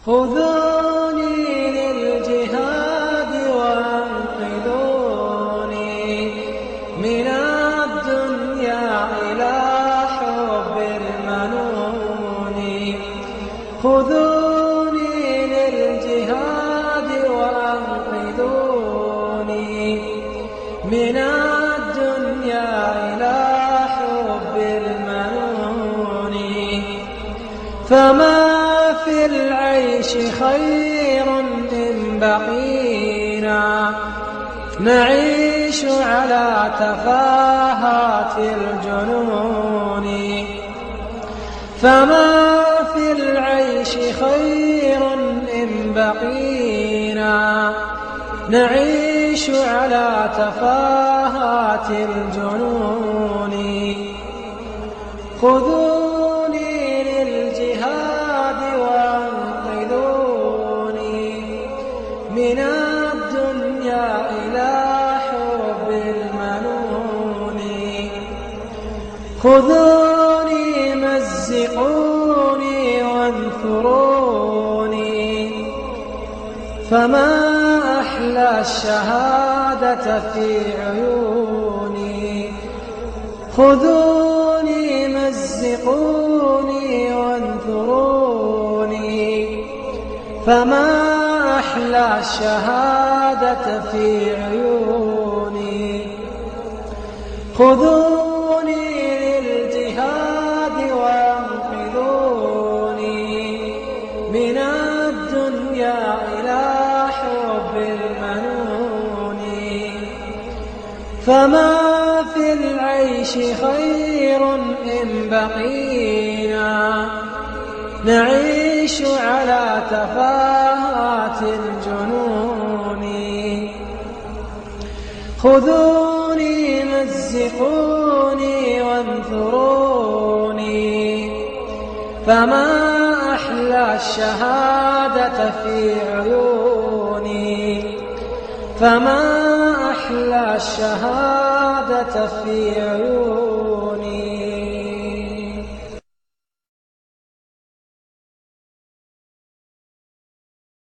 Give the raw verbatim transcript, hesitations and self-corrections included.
خذوني للجهاد وانقذوني من الدنيا إلى حب المنون. خذوني للجهاد وانقذوني من الدنيا إلى حب المنون. فما في العيش خير إن بقينا نعيش على تفاهات الجنون. فما في العيش خير إن بقينا نعيش على تفاهات الجنون. خذوني للجهاد وانقذوني من الدنيا إلى حب المنون. خذوني مزقوني وانثروني فما أحلى الشهادة في عيوني. خذوني مزقوني وانثروني فما أحلى الشهادة في عيوني. خذوني للجهاد وانقذوني من الدنيا إلى حب المنون. فما في العيش خير إن بقينا نعيش على تفاهات الجنون. خذوني مزقوني وانثروني فما أحلى الشهادة في عيوني. فما أحلى الشهادة في عيوني.